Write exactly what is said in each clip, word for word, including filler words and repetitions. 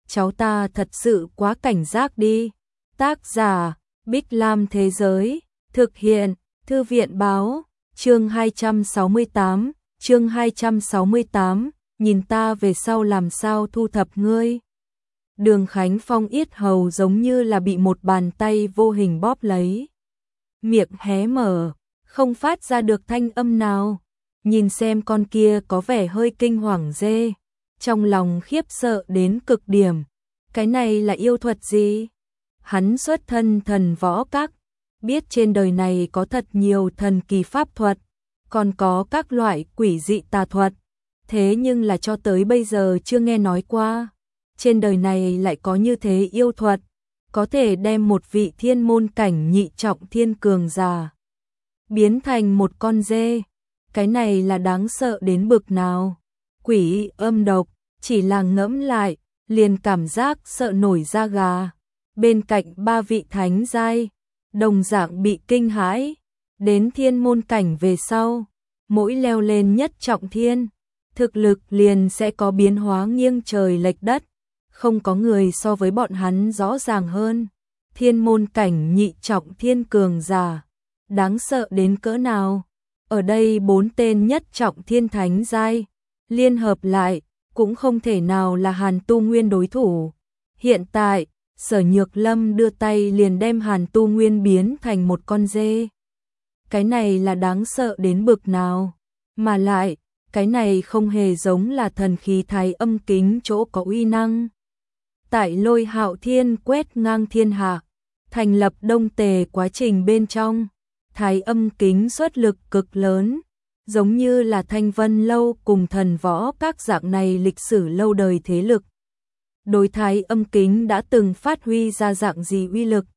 cháu ta thật sự quá cảnh giác đi. Tác giả, Bích Lam Thế Giới, thực hiện, Thư viện Báo, chương hai trăm sáu mươi tám, chương hai trăm sáu mươi tám, nhìn ta về sau làm sao thu thập ngươi. Đường Khánh Phong yết hầu giống như là bị một bàn tay vô hình bóp lấy. Miệng hé mở, không phát ra được thanh âm nào. Nhìn xem con kia có vẻ hơi kinh hoàng dê, trong lòng khiếp sợ đến cực điểm. Cái này là yêu thuật gì? Hắn xuất thân thần võ các, biết trên đời này có thật nhiều thần kỳ pháp thuật, còn có các loại quỷ dị tà thuật. Thế nhưng là cho tới bây giờ chưa nghe nói qua. Trên đời này lại có như thế yêu thuật, có thể đem một vị thiên môn cảnh nhị trọng thiên cường giả biến thành một con dê. Cái này là đáng sợ đến bực nào. Quỷ âm độc, chỉ là ngẫm lại, liền cảm giác sợ nổi da gà. Bên cạnh ba vị thánh giai, đồng dạng bị kinh hãi. Đến thiên môn cảnh về sau, mỗi leo lên nhất trọng thiên, thực lực liền sẽ có biến hóa nghiêng trời lệch đất. Không có người so với bọn hắn rõ ràng hơn. Thiên môn cảnh nhị trọng thiên cường giả, đáng sợ đến cỡ nào. Ở đây bốn tên nhất trọng thiên thánh giai liên hợp lại, cũng không thể nào là Hàn Tu Nguyên đối thủ. Hiện tại, Sở Nhược Lâm đưa tay liền đem Hàn Tu Nguyên biến thành một con dê. Cái này là đáng sợ đến bực nào. Mà lại, cái này không hề giống là thần khí Thái Âm Kính chỗ có uy năng. Tại Lôi Hạo Thiên quét ngang thiên hạ, thành lập Đông Tề quá trình bên trong, Thái Âm Kính xuất lực cực lớn, giống như là Thanh Vân Lâu cùng thần võ các dạng này lịch sử lâu đời thế lực. Đối Thái Âm Kính đã từng phát huy ra dạng gì uy lực,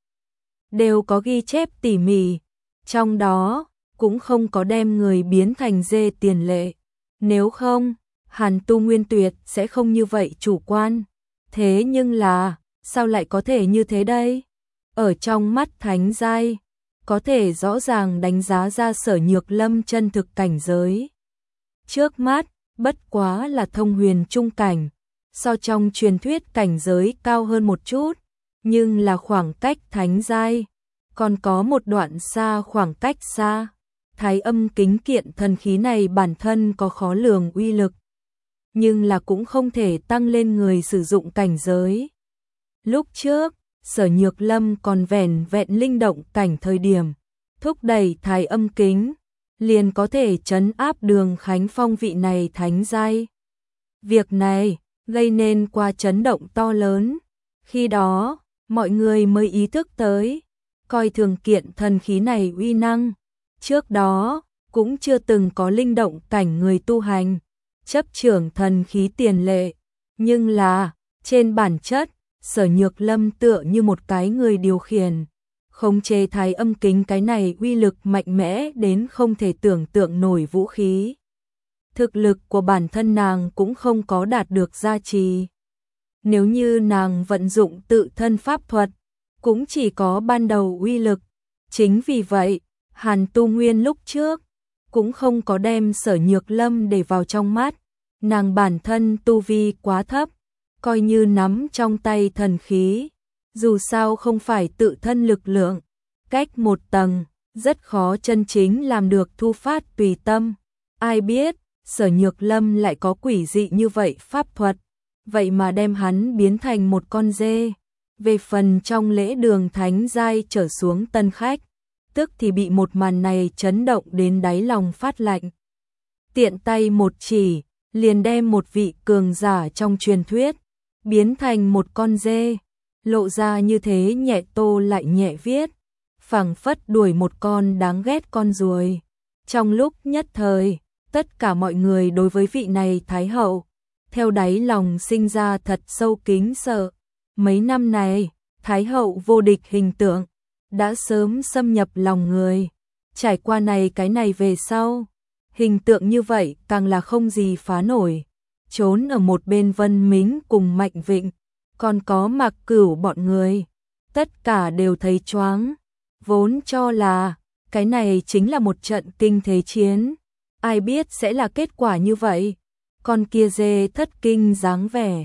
đều có ghi chép tỉ mỉ, trong đó cũng không có đem người biến thành dê tiền lệ. Nếu không, Hàn Tu Nguyên tuyệt sẽ không như vậy chủ quan. Thế nhưng là, sao lại có thể như thế đây? Ở trong mắt thánh giai, có thể rõ ràng đánh giá ra Sở Nhược Lâm chân thực cảnh giới. Trước mắt, bất quá là thông huyền trung cảnh, so trong truyền thuyết cảnh giới cao hơn một chút, nhưng là khoảng cách thánh giai, còn có một đoạn xa khoảng cách xa. Thái Âm Kính kiện thần khí này bản thân có khó lường uy lực, nhưng là cũng không thể tăng lên người sử dụng cảnh giới. Lúc trước, Sở Nhược Lâm còn vẻn vẹn linh động cảnh thời điểm, thúc đẩy Thái Âm Kính, liền có thể trấn áp Đường Khánh Phong vị này thánh giai. Việc này gây nên qua chấn động to lớn. Khi đó, mọi người mới ý thức tới, coi thường kiện thần khí này uy năng. Trước đó, cũng chưa từng có linh động cảnh người tu hành chấp trưởng thần khí tiền lệ, nhưng là, trên bản chất, Sở Nhược Lâm tựa như một cái người điều khiển, khống chế Thái Âm Kính cái này uy lực mạnh mẽ đến không thể tưởng tượng nổi vũ khí. Thực lực của bản thân nàng cũng không có đạt được gia trì. Nếu như nàng vận dụng tự thân pháp thuật, cũng chỉ có ban đầu uy lực. Chính vì vậy, Hàn Tu Nguyên lúc trước cũng không có đem Sở Nhược Lâm để vào trong mắt. Nàng bản thân tu vi quá thấp, coi như nắm trong tay thần khí, dù sao không phải tự thân lực lượng, cách một tầng, rất khó chân chính làm được thu phát tùy tâm. Ai biết, Sở Nhược Lâm lại có quỷ dị như vậy pháp thuật, vậy mà đem hắn biến thành một con dê. Về phần trong lễ đường thánh giai trở xuống tân khách, tức thì bị một màn này chấn động đến đáy lòng phát lạnh. Tiện tay một chỉ, liền đem một vị cường giả trong truyền thuyết biến thành một con dê, lộ ra như thế nhẹ tô lại nhẹ viết, phảng phất đuổi một con đáng ghét con ruồi. Trong lúc nhất thời, tất cả mọi người đối với vị này thái hậu, theo đáy lòng sinh ra thật sâu kính sợ. Mấy năm này, thái hậu vô địch hình tượng đã sớm xâm nhập lòng người. Trải qua này cái này về sau, hình tượng như vậy càng là không gì phá nổi. Trốn ở một bên Vân Mính cùng Mạnh Vịnh, còn có Mạc Cửu bọn người, tất cả đều thấy choáng. Vốn cho là cái này chính là một trận kinh thế chiến, ai biết sẽ là kết quả như vậy. Con kia dê thất kinh dáng vẻ,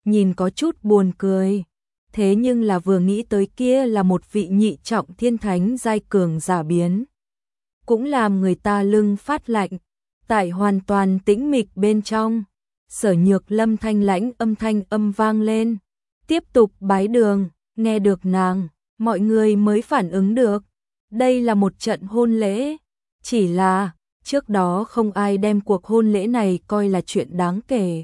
nhìn có chút buồn cười. Thế nhưng là vừa nghĩ tới kia là một vị nhị trọng thiên thánh giai cường giả biến, cũng làm người ta lưng phát lạnh. Tại hoàn toàn tĩnh mịch bên trong, Sở Nhược Lâm thanh lãnh âm thanh âm vang lên, tiếp tục bái đường. Nghe được nàng, mọi người mới phản ứng được, đây là một trận hôn lễ, chỉ là trước đó không ai đem cuộc hôn lễ này coi là chuyện đáng kể.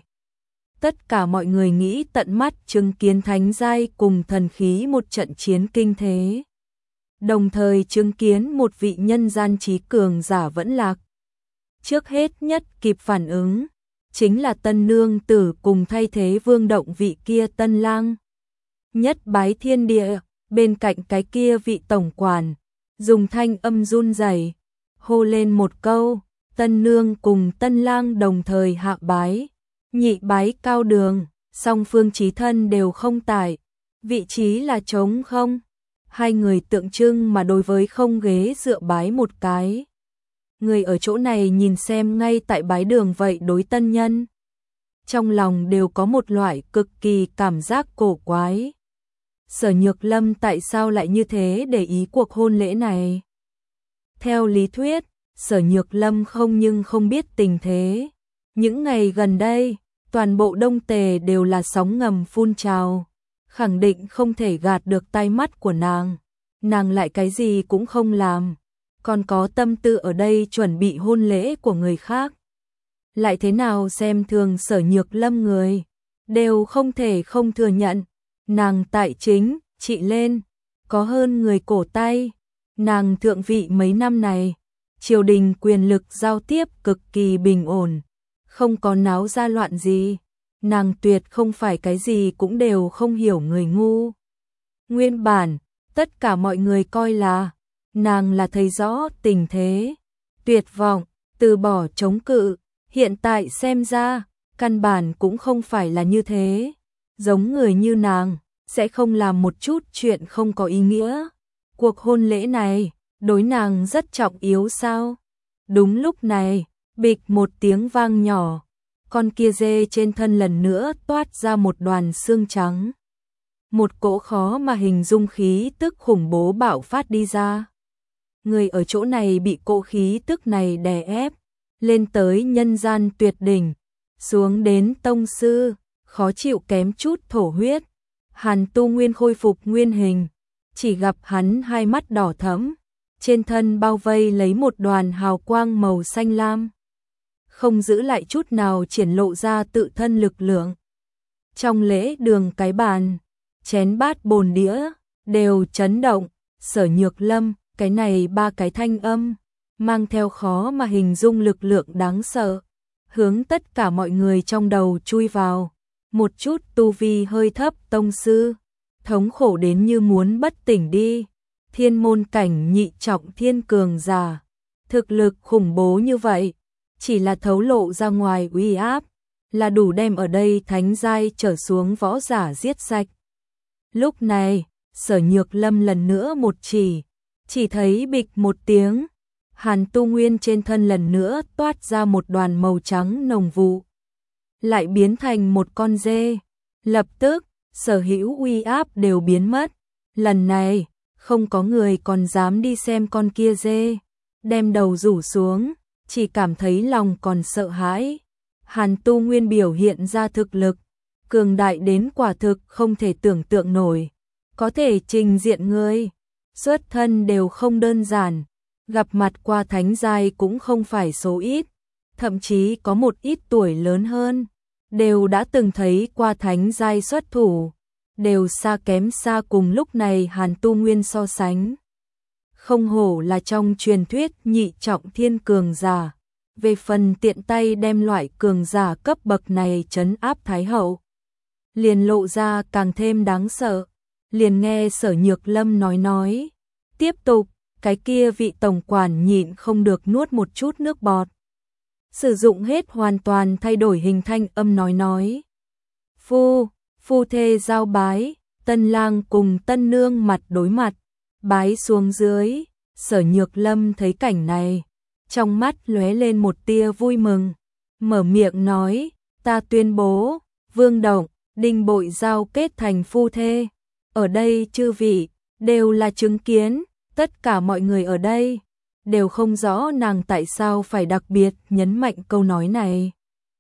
Tất cả mọi người nghĩ tận mắt chứng kiến thánh giai cùng thần khí một trận chiến kinh thế, đồng thời chứng kiến một vị nhân gian trí cường giả vẫn lạc. Trước hết nhất kịp phản ứng chính là tân nương tử cùng thay thế Vương Động vị kia tân lang. Nhất bái thiên địa, bên cạnh cái kia vị tổng quản, dùng thanh âm run rẩy hô lên một câu, tân nương cùng tân lang đồng thời hạ bái, nhị bái cao đường, song phương chí thân đều không tại, vị trí là trống không. Hai người tượng trưng mà đối với không ghế dựa bái một cái. Người ở chỗ này nhìn xem ngay tại bái đường vậy đối tân nhân, trong lòng đều có một loại cực kỳ cảm giác cổ quái. Sở Nhược Lâm tại sao lại như thế để ý cuộc hôn lễ này? Theo lý thuyết, Sở Nhược Lâm không nhưng không biết tình thế. Những ngày gần đây, toàn bộ Đông Tề đều là sóng ngầm phun trào, khẳng định không thể gạt được tai mắt của nàng. Nàng lại cái gì cũng không làm, còn có tâm tư ở đây chuẩn bị hôn lễ của người khác. Lại thế nào xem thường Sở Nhược Lâm người, đều không thể không thừa nhận. Nàng tại chính, trị lên, có hơn người cổ tay. Nàng thượng vị mấy năm này, triều đình quyền lực giao tiếp cực kỳ bình ổn, không có náo ra loạn gì. Nàng tuyệt không phải cái gì cũng đều không hiểu người ngu. Nguyên bản, tất cả mọi người coi là nàng là thấy rõ tình thế, tuyệt vọng, từ bỏ chống cự. Hiện tại xem ra, căn bản cũng không phải là như thế. Giống người như nàng, sẽ không làm một chút chuyện không có ý nghĩa. Cuộc hôn lễ này, đối nàng rất trọng yếu sao? Đúng lúc này, bịch một tiếng vang nhỏ, con kia dê trên thân lần nữa toát ra một đoàn xương trắng. Một cỗ khó mà hình dung khí tức khủng bố bạo phát đi ra. Người ở chỗ này bị cỗ khí tức này đè ép, lên tới nhân gian tuyệt đỉnh, xuống đến tông sư, khó chịu kém chút thổ huyết. Hàn Tu Nguyên khôi phục nguyên hình, chỉ gặp hắn hai mắt đỏ thẫm, trên thân bao vây lấy một đoàn hào quang màu xanh lam, không giữ lại chút nào triển lộ ra tự thân lực lượng. Trong lễ đường cái bàn, chén bát bồn đĩa đều chấn động. Sở Nhược Lâm, cái này ba cái thanh âm mang theo khó mà hình dung lực lượng đáng sợ, hướng tất cả mọi người trong đầu chui vào. Một chút tu vi hơi thấp tông sư, thống khổ đến như muốn bất tỉnh đi. Thiên môn cảnh nhị trọng thiên cường giả, thực lực khủng bố như vậy, chỉ là thấu lộ ra ngoài uy áp, là đủ đem ở đây thánh giai trở xuống võ giả giết sạch. Lúc này, Sở Nhược Lâm lần nữa một chỉ, chỉ thấy bịch một tiếng, Hàn Tu Nguyên trên thân lần nữa toát ra một đoàn màu trắng nồng vụ, lại biến thành một con dê. Lập tức, sở hữu uy áp đều biến mất. Lần này, không có người còn dám đi xem con kia dê, đem đầu rủ xuống, chỉ cảm thấy lòng còn sợ hãi. Hàn Tu Nguyên biểu hiện ra thực lực, cường đại đến quả thực không thể tưởng tượng nổi, có thể trình diện người, xuất thân đều không đơn giản, gặp mặt qua thánh giai cũng không phải số ít, thậm chí có một ít tuổi lớn hơn, đều đã từng thấy qua thánh giai xuất thủ, đều xa kém xa cùng lúc này Hàn Tu Nguyên so sánh. Không hổ là trong truyền thuyết nhị trọng thiên cường giả, về phần tiện tay đem loại cường giả cấp bậc này trấn áp Thái Hậu, liền lộ ra càng thêm đáng sợ. Liền nghe Sở Nhược Lâm nói nói, tiếp tục, cái kia vị tổng quản nhịn không được nuốt một chút nước bọt. Sử dụng hết hoàn toàn thay đổi hình thanh âm nói nói. Phu, phu thê giao bái, tân lang cùng tân nương mặt đối mặt, bái xuống dưới. Sở Nhược Lâm thấy cảnh này, trong mắt lóe lên một tia vui mừng, mở miệng nói, ta tuyên bố, Vương Động, Đinh Bội Giao kết thành phu thê. Ở đây chư vị đều là chứng kiến, tất cả mọi người ở đây đều không rõ nàng tại sao phải đặc biệt nhấn mạnh câu nói này.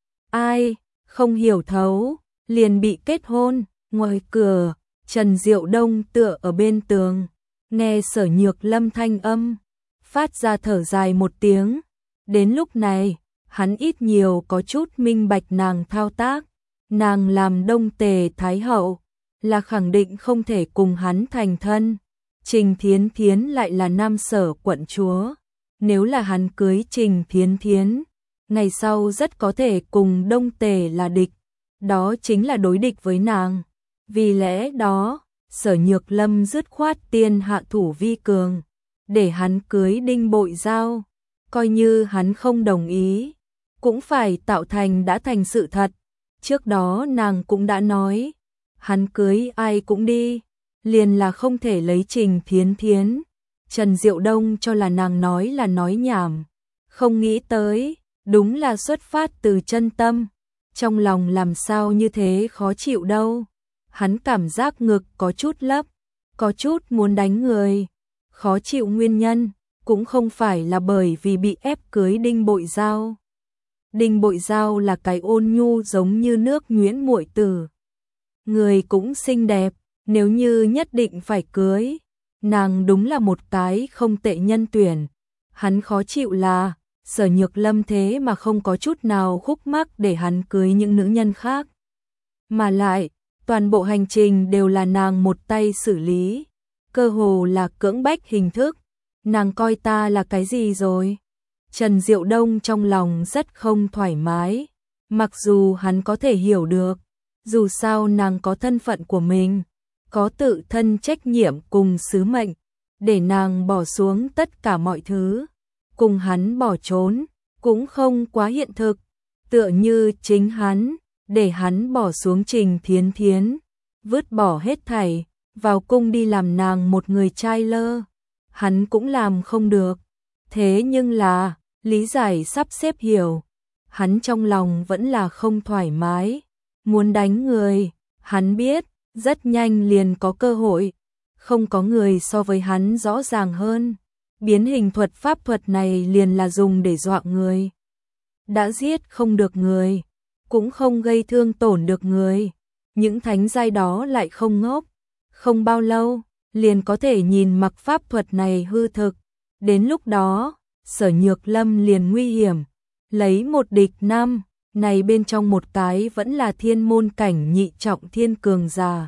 Ai không hiểu thấu, liền bị kết hôn. Ngoài cửa, Trần Diệu Đông tựa ở bên tường, nghe Sở Nhược Lâm thanh âm, phát ra thở dài một tiếng. Đến lúc này, hắn ít nhiều có chút minh bạch nàng thao tác. Nàng làm Đông Tề Thái Hậu, là khẳng định không thể cùng hắn thành thân. Trình Thiến Thiến lại là Nam Sở quận chúa. Nếu là hắn cưới Trình Thiến Thiến, ngày sau rất có thể cùng Đông Tề là địch. Đó chính là đối địch với nàng. Vì lẽ đó, Sở Nhược Lâm dứt khoát tiên hạ thủ vi cường, để hắn cưới Đinh Bội Giao. Coi như hắn không đồng ý, cũng phải tạo thành đã thành sự thật. Trước đó nàng cũng đã nói, hắn cưới ai cũng đi, liền là không thể lấy Trình Thiến Thiến. Trần Diệu Đông cho là nàng nói là nói nhảm, không nghĩ tới, đúng là xuất phát từ chân tâm. Trong lòng làm sao như thế khó chịu đâu. Hắn cảm giác ngực có chút lấp, có chút muốn đánh người. Khó chịu nguyên nhân cũng không phải là bởi vì bị ép cưới Đinh Bội Giao. Đinh Bội Giao là cái ôn nhu giống như nước nhuyễn muội tử. Người cũng xinh đẹp, nếu như nhất định phải cưới, nàng đúng là một cái không tệ nhân tuyển. Hắn khó chịu là, Sở Nhược Lâm thế mà không có chút nào khúc mắc để hắn cưới những nữ nhân khác. Mà lại, toàn bộ hành trình đều là nàng một tay xử lý, cơ hồ là cưỡng bách hình thức. Nàng coi ta là cái gì rồi? Trần Diệu Đông trong lòng rất không thoải mái, mặc dù hắn có thể hiểu được, dù sao nàng có thân phận của mình, có tự thân trách nhiệm cùng sứ mệnh, để nàng bỏ xuống tất cả mọi thứ, cùng hắn bỏ trốn, cũng không quá hiện thực, tựa như chính hắn, để hắn bỏ xuống Trình Thiến Thiến, vứt bỏ hết thảy, vào cung đi làm nàng một người trai lơ, hắn cũng làm không được. Thế nhưng là, lý giải sắp xếp hiểu, hắn trong lòng vẫn là không thoải mái, muốn đánh người. Hắn biết, rất nhanh liền có cơ hội, không có người so với hắn rõ ràng hơn. Biến hình thuật pháp thuật này liền là dùng để dọa người. Đã giết không được người, cũng không gây thương tổn được người. Những thánh giai đó lại không ngốc, không bao lâu, liền có thể nhìn mặc pháp thuật này hư thực. Đến lúc đó, Sở Nhược Lâm liền nguy hiểm, lấy một địch năm, này bên trong một cái vẫn là thiên môn cảnh nhị trọng thiên cường giả.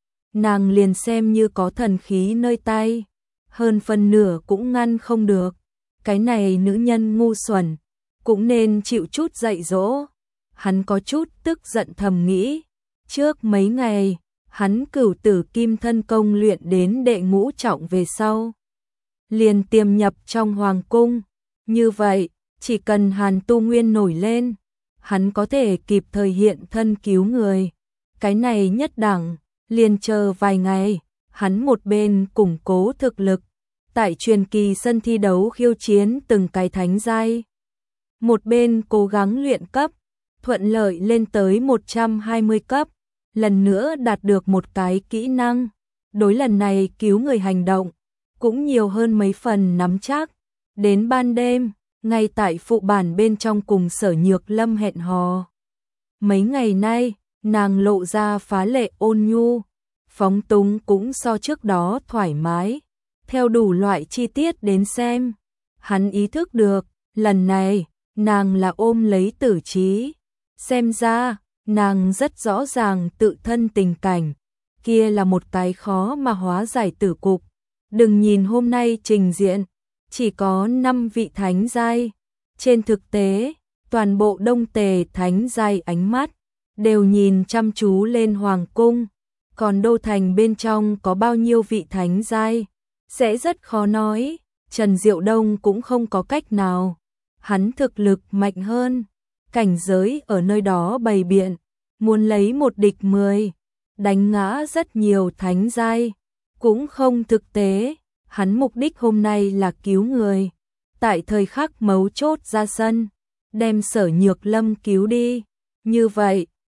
Nàng liền xem như có thần khí nơi tay, hơn phần nửa cũng ngăn không được. Cái này nữ nhân ngu xuẩn, cũng nên chịu chút dạy dỗ. Hắn có chút tức giận thầm nghĩ, trước mấy ngày, hắn cửu tử kim thân công luyện đến đệ ngũ trọng về sau, liền tiềm nhập trong hoàng cung. Như vậy, chỉ cần Hàn Tu Nguyên nổi lên, hắn có thể kịp thời hiện thân cứu người. Cái này nhất đẳng, liền chờ vài ngày, hắn một bên củng cố thực lực, tại truyền kỳ sân thi đấu khiêu chiến từng cái thánh giai, một bên cố gắng luyện cấp, thuận lợi lên tới một trăm hai mươi cấp, lần nữa đạt được một cái kỹ năng. Đối lần này cứu người hành động, cũng nhiều hơn mấy phần nắm chắc. Đến ban đêm, ngay tại phụ bản bên trong cùng Sở Nhược Lâm hẹn hò. Mấy ngày nay, nàng lộ ra phá lệ ôn nhu, phóng túng cũng so trước đó thoải mái. Theo đủ loại chi tiết đến xem, hắn ý thức được, lần này, nàng là ôm lấy tử trí. Xem ra, nàng rất rõ ràng tự thân tình cảnh, kia là một cái khó mà hóa giải tử cục. Đừng nhìn hôm nay trình diện, chỉ có năm vị thánh giai. Trên thực tế, toàn bộ Đông Tề thánh giai ánh mắt đều nhìn chăm chú lên hoàng cung, còn đô thành bên trong có bao nhiêu vị thánh giai sẽ rất khó nói. Trần Diệu Đông cũng không có cách nào, hắn thực lực mạnh hơn, cảnh giới ở nơi đó bày biện, muốn lấy một địch mười, đánh ngã rất nhiều thánh giai, cũng không thực tế. Hắn mục đích hôm nay là cứu người, tại thời khắc mấu chốt ra sân, đem Sở Nhược Lâm cứu đi. Như vậy,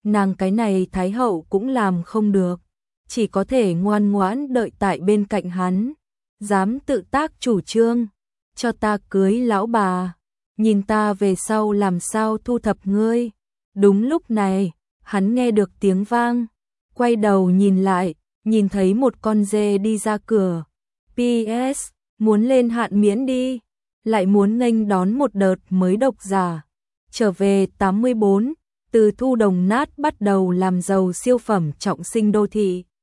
nàng cái này thái hậu cũng làm không được, chỉ có thể ngoan ngoãn đợi tại bên cạnh hắn, dám tự tác chủ trương, cho ta cưới lão bà, nhìn ta về sau làm sao thu thập ngươi. Đúng lúc này, hắn nghe được tiếng vang, quay đầu nhìn lại, nhìn thấy một con dê đi ra cửa. pê ét muốn lên hạn miễn đi, lại muốn nghênh đón một đợt mới độc giả. Trở về tám mươi bốn, từ thu đồng nát bắt đầu làm giàu siêu phẩm trọng sinh đô thị.